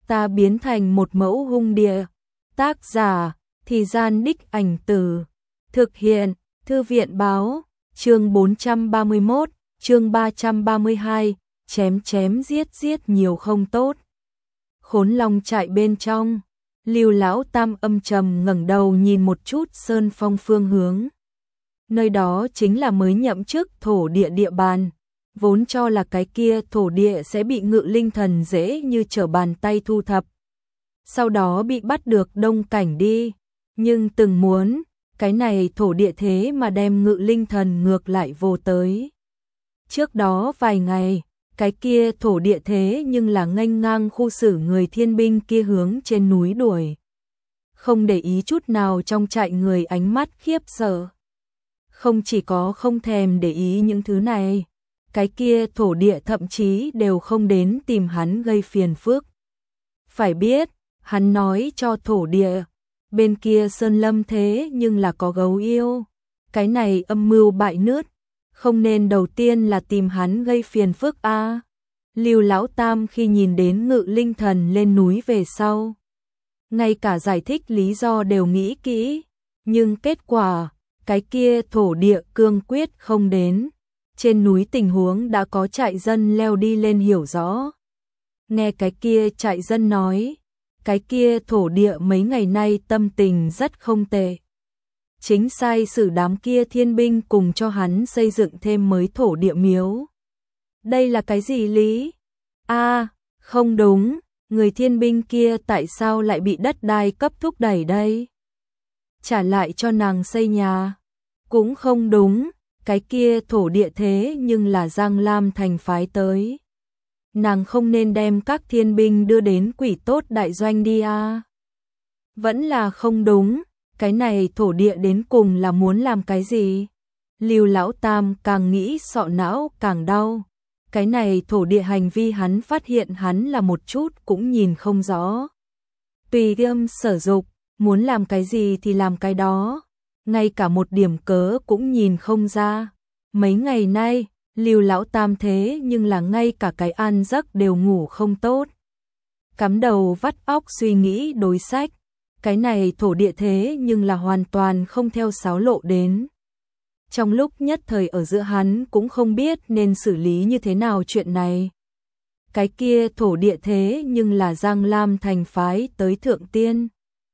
ta biến thành một mẫu hung địa. Tác giả, Thì Gian Đích Ảnh Từ. Thực hiện, Thư viện Báo. Chương 431, chương 332, chém chém giết nhiều không tốt. Khốn Long trại bên trong, Lưu Lão Tam âm trầm ngẩng đầu nhìn một chút sơn phong phương hướng. Nơi đó chính là mới nhậm chức thổ địa địa bàn, vốn cho là cái kia thổ địa sẽ bị Ngự Linh Thần dễ như trở bàn tay thu thập. Sau đó bị bắt được Đông Cảnh đi, nhưng từng muốn, cái này thổ địa thế mà đem Ngự Linh Thần ngược lại vô tới. Trước đó vài ngày, cái kia thổ địa thế nhưng là nghênh ngang khu xử người thiên binh kia hướng trên núi đuổi. Không để ý chút nào trong trại người ánh mắt khiếp sợ. Không chỉ có không thèm để ý những thứ này, cái kia thổ địa thậm chí đều không đến tìm hắn gây phiền phức. Phải biết, hắn nói cho thổ địa, bên kia sơn lâm thế nhưng là có gấu yêu. Cái này âm mưu bại nướt, không nên đầu tiên là tìm hắn gây phiền phức a. Lưu Lão Tam khi nhìn đến Ngự Linh Thần lên núi về sau, ngay cả giải thích lý do đều nghĩ kỹ, nhưng kết quả, cái kia thổ địa cương quyết không đến. Trên núi tình huống đã có trại dân leo đi lên hiểu rõ. Nghe cái kia trại dân nói, cái kia thổ địa mấy ngày nay tâm tình rất không tệ. Chính sai sử đám kia thiên binh cùng cho hắn xây dựng thêm mới thổ địa miếu. Đây là cái gì lý? Không đúng, người thiên binh kia tại sao lại bị đất đai cấp thúc đẩy đây? Trả lại cho nàng xây nhà. Cũng không đúng, cái kia thổ địa thế nhưng là Giang Lam thành phái tới. Nàng không nên đem các thiên binh đưa đến Quỷ Tốt đại doanh đi à? Vẫn là không đúng, cái này thổ địa đến cùng là muốn làm cái gì? Lưu Lão Tam càng nghĩ sọ não càng đau. Cái này thổ địa hành vi hắn phát hiện hắn là một chút cũng nhìn không rõ. Tùy tiêm sở dục, muốn làm cái gì thì làm cái đó. Ngay cả một điểm cớ cũng nhìn không ra. Mấy ngày nay, Lưu Lão Tam thế nhưng là ngay cả cái ăn giấc đều ngủ không tốt. Cắm đầu vắt óc suy nghĩ đối sách. Cái này thổ địa thế nhưng là hoàn toàn không theo sáo lộ đến. Trong lúc nhất thời ở giữa hắn cũng không biết nên xử lý như thế nào chuyện này. Cái kia thổ địa thế nhưng là Giang Lam thành phái tới Thượng Tiên.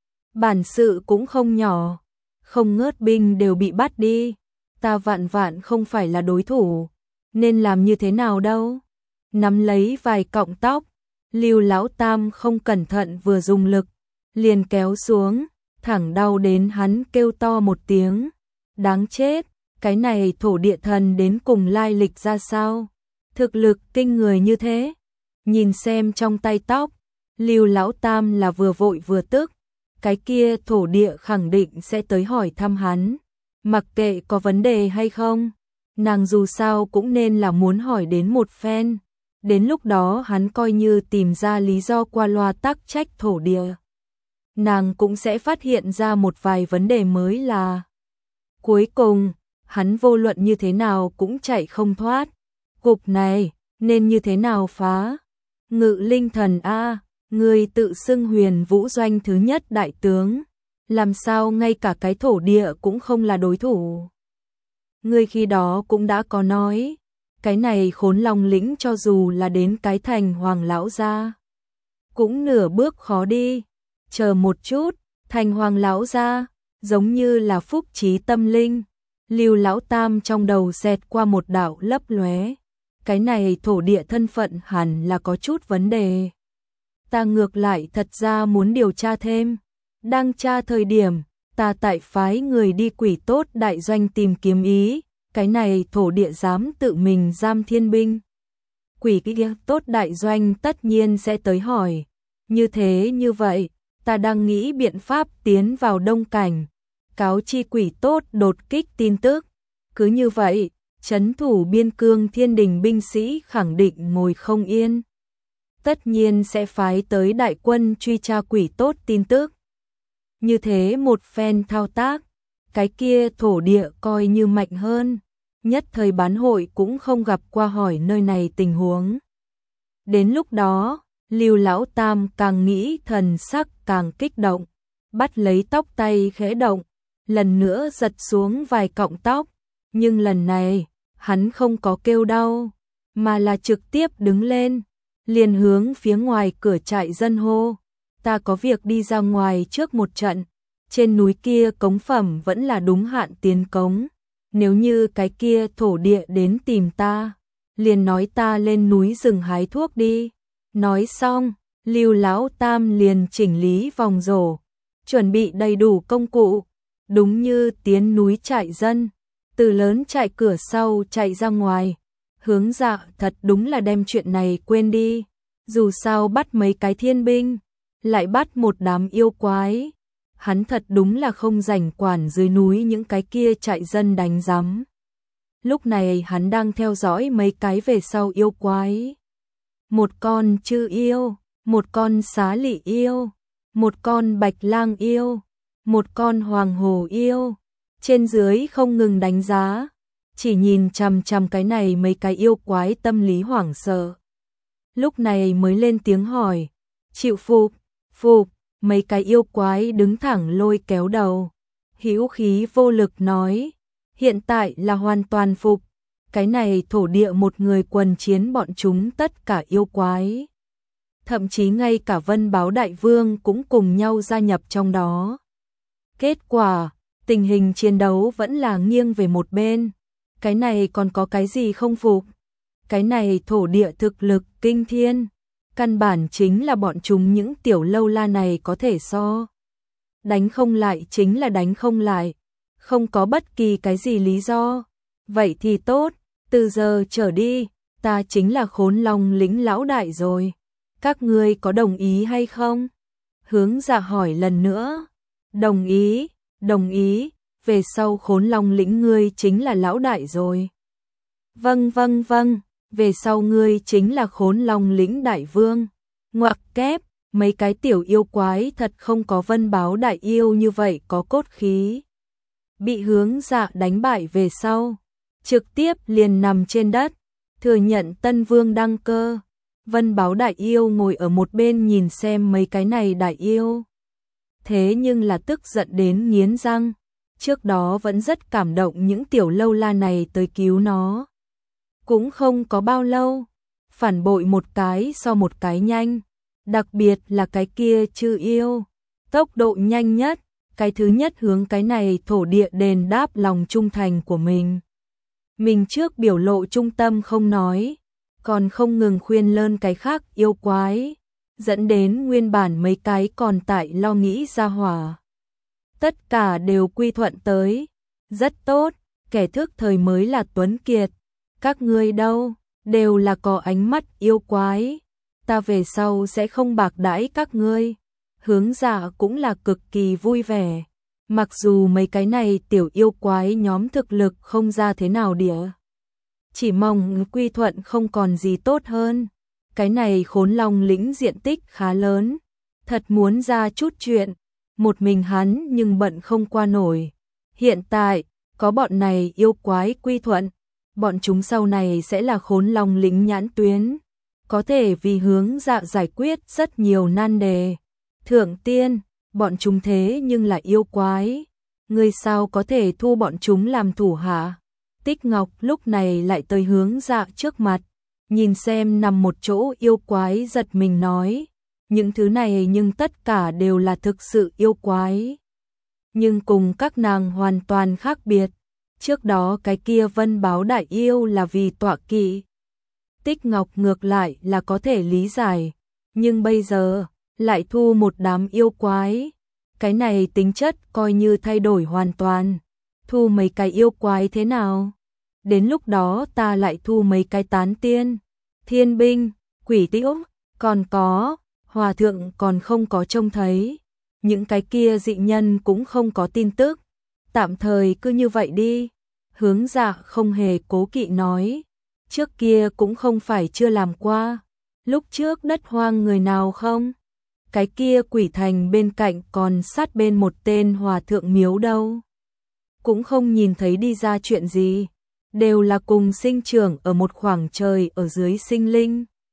Bản sự cũng không nhỏ, không ngớt binh đều bị bắt đi. Ta vạn không phải là đối thủ, nên làm như thế nào đâu. Nắm lấy vài cọng tóc, Lưu Lão Tam không cẩn thận vừa dùng lực, liền kéo xuống, thẳng đau đến hắn kêu to một tiếng. Đáng chết, cái này thổ địa thần đến cùng lai lịch ra sao? Thực lực kinh người như thế. Nhìn xem trong tay tóc, Lưu Lão Tam là vừa vội vừa tức. Cái kia thổ địa khẳng định sẽ tới hỏi thăm hắn. Mặc kệ có vấn đề hay không, nàng dù sao cũng nên là muốn hỏi đến một phen. Đến lúc đó hắn coi như tìm ra lý do qua loa tắc trách thổ địa. Nàng cũng sẽ phát hiện ra một vài vấn đề mới là. Cuối cùng, hắn vô luận như thế nào cũng chạy không thoát. Cục này, nên như thế nào phá? Ngự Linh Thần a, người tự xưng Huyền Vũ Doanh thứ nhất đại tướng. Làm sao ngay cả cái thổ địa cũng không là đối thủ? Ngươi khi đó cũng đã có nói, cái này Khốn Long lĩnh cho dù là đến cái thành Hoàng lão gia, cũng nửa bước khó đi. Chờ một chút, thành Hoàng lão gia, giống như là phúc trí tâm linh. Lưu Lão Tam trong đầu xẹt qua một đạo lấp lóe. Cái này thổ địa thân phận hẳn là có chút vấn đề. Ta ngược lại thật ra muốn điều tra thêm. Đang tra thời điểm, ta tại phái người đi Quỷ Tốt đại doanh tìm kiếm ý. Cái này thổ địa dám tự mình giam thiên binh. Quỷ Tốt đại doanh tất nhiên sẽ tới hỏi. Như thế như vậy, ta đang nghĩ biện pháp tiến vào Đông Cảnh. Cáo chi Quỷ Tốt đột kích tin tức. Cứ như vậy, trấn thủ biên cương thiên đình binh sĩ khẳng định ngồi không yên. Tất nhiên sẽ phái tới đại quân truy tra Quỷ Tốt tin tức. Như thế một phen thao tác, cái kia thổ địa coi như mạnh hơn. Nhất thời bán hội cũng không gặp qua hỏi nơi này tình huống. Đến lúc đó, Lưu Lão Tam càng nghĩ thần sắc càng kích động, bắt lấy tóc tay khẽ động, lần nữa giật xuống vài cọng tóc, nhưng lần này, hắn không có kêu đau, mà là trực tiếp đứng lên, liền hướng phía ngoài cửa trại dân hô, ta có việc đi ra ngoài trước một trận, trên núi kia cống phẩm vẫn là đúng hạn tiến cống, nếu như cái kia thổ địa đến tìm ta, liền nói ta lên núi rừng hái thuốc đi. Nói xong, Lưu Lão Tam liền chỉnh lý vòng rổ, chuẩn bị đầy đủ công cụ, đúng như tiến núi trại dân, từ lớn trại cửa sau chạy ra ngoài. Hướng Dạ thật đúng là đem chuyện này quên đi, dù sao bắt mấy cái thiên binh, lại bắt một đám yêu quái, hắn thật đúng là không rảnh quản dưới núi những cái kia trại dân đánh rắm. Lúc này hắn đang theo dõi mấy cái về sau yêu quái. Một con chư yêu, một con xá lị yêu, một con bạch lang yêu, một con hoàng hồ yêu, trên dưới không ngừng đánh giá, chỉ nhìn chằm chằm cái này mấy cái yêu quái tâm lý hoảng sợ. Lúc này mới lên tiếng hỏi, chịu phục, phục, mấy cái yêu quái đứng thẳng lôi kéo đầu, hữu khí vô lực nói, hiện tại là hoàn toàn phục, cái này thổ địa một người quần chiến bọn chúng tất cả yêu quái. Thậm chí ngay cả Vân Báo Đại Vương cũng cùng nhau gia nhập trong đó. Kết quả, tình hình chiến đấu vẫn là nghiêng về một bên, cái này còn có cái gì không phục? Cái này thổ địa thực lực kinh thiên, căn bản chính là bọn chúng những tiểu lâu la này có thể so. Đánh không lại chính là đánh không lại, không có bất kỳ cái gì lý do. Vậy thì tốt, từ giờ trở đi, ta chính là Khốn Long lĩnh lão đại rồi. Các ngươi có đồng ý hay không? Hướng Dạ hỏi lần nữa. Đồng ý, đồng ý, về sau Khốn Long lĩnh ngươi chính là lão đại rồi. Vâng vâng vâng, về sau ngươi chính là Khốn Long lĩnh đại vương. Ngoặc kép, mấy cái tiểu yêu quái thật không có Vân Báo Đại yêu như vậy có cốt khí. Bị Hướng Dạ đánh bại về sau, trực tiếp liền nằm trên đất, thừa nhận Tân Vương đăng cơ. Vân Báo Đại yêu ngồi ở một bên nhìn xem mấy cái này đại yêu. Thế nhưng là tức giận đến nghiến răng, trước đó vẫn rất cảm động những tiểu lâu la này tới cứu nó. Cũng không có bao lâu, phản bội một cái so một cái nhanh, đặc biệt là cái kia chư yêu, tốc độ nhanh nhất, cái thứ nhất hướng cái này thổ địa đền đáp lòng trung thành của mình. Mình trước biểu lộ trung tâm không nói, còn không ngừng khuyên lơn cái khác yêu quái, dẫn đến nguyên bản mấy cái còn tại lo nghĩ ra hỏa. Tất cả đều quy thuận tới, rất tốt, kẻ thức thời mới là tuấn kiệt, các ngươi đâu, đều là có ánh mắt yêu quái, ta về sau sẽ không bạc đãi các ngươi. Hướng Dạ cũng là cực kỳ vui vẻ, mặc dù mấy cái này tiểu yêu quái nhóm thực lực không ra thế nào địa. Chỉ mong quy thuận không còn gì tốt hơn. Cái này Khốn Long lĩnh diện tích khá lớn, thật muốn ra chút chuyện, một mình hắn nhưng bận không qua nổi. Hiện tại, có bọn này yêu quái quy thuận, bọn chúng sau này sẽ là Khốn Long lĩnh nhãn tuyến, có thể vì Hướng Dạ giải quyết rất nhiều nan đề. Thượng tiên, bọn chúng thế nhưng là yêu quái, người sao có thể thu bọn chúng làm thủ hạ? Tích Ngọc lúc này lại tới Hướng Dạ trước mặt, nhìn xem nằm một chỗ yêu quái giật mình nói, những thứ này nhưng tất cả đều là thực sự yêu quái. Nhưng cùng các nàng hoàn toàn khác biệt, trước đó cái kia Vân Báo Đại yêu là vì tọa kỵ. Tích Ngọc ngược lại là có thể lý giải, nhưng bây giờ lại thu một đám yêu quái, cái này tính chất coi như thay đổi hoàn toàn. Thu mấy cái yêu quái thế nào? Đến lúc đó ta lại thu mấy cái tán tiên, thiên binh, quỷ tiễu, còn có, hòa thượng còn không có trông thấy. Những cái kia dị nhân cũng không có tin tức. Tạm thời cứ như vậy đi. Hướng Dạ không hề cố kỵ nói. Trước kia cũng không phải chưa làm qua. Lúc trước đất hoang người nào không? Cái kia quỷ thành bên cạnh còn sát bên một tên hòa thượng miếu đâu. Cũng không nhìn thấy đi ra chuyện gì. Đều là cùng sinh trưởng ở một khoảng trời ở dưới sinh linh.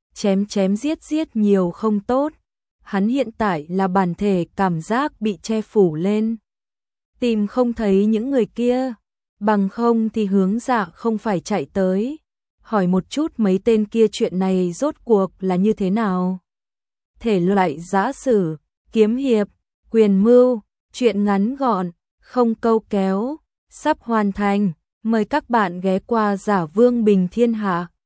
chém chém giết giết nhiều không tốt. Hắn hiện tại là bản thể cảm giác bị che phủ lên. Tìm không thấy những người kia, bằng không thì Hướng Dạ không phải chạy tới. Hỏi một chút mấy tên kia chuyện này rốt cuộc là như thế nào. Thể loại giã sử, kiếm hiệp, quyền mưu, chuyện ngắn gọn, không câu kéo, sắp hoàn thành. Mời các bạn ghé qua Giả Vương Bình Thiên Hạ.